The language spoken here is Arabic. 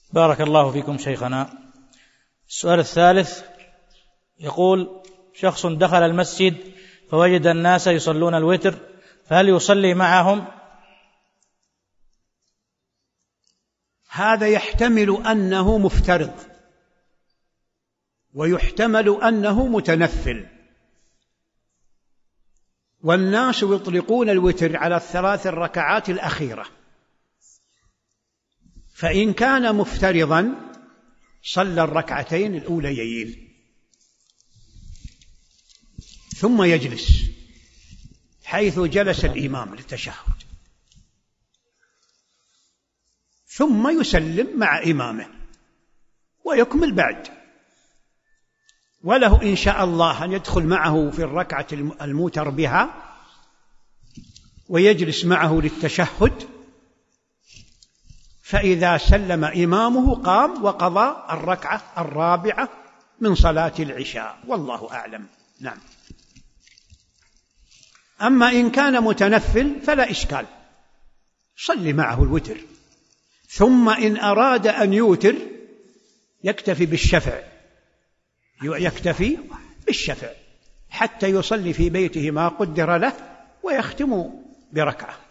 بارك الله فيكم شيخنا. السؤال الثالث يقول: شخص دخل المسجد فوجد الناس يصلون الوتر، فهل يصلي معهم؟ هذا يحتمل أنه مفترض، ويحتمل أنه متنفل، والناس يطلقون الوتر على الثلاث الركعات الأخيرة، فإن كان مفترضا صلى الركعتين الأوليين ثم يجلس حيث جلس الإمام للتشهد، ثم يسلم مع إمامه ويكمل بعد، وله إن شاء الله أن يدخل معه في الركعة الموتر بها ويجلس معه للتشهد، فإذا سلم إمامه قام وقضى الركعة الرابعة من صلاة العشاء، والله أعلم. نعم. أما إن كان متنفل فلا إشكال، صل معه الوتر، ثم إن أراد أن يوتر يكتفي بالشفع حتى يصلي في بيته ما قدر له ويختم بركعة.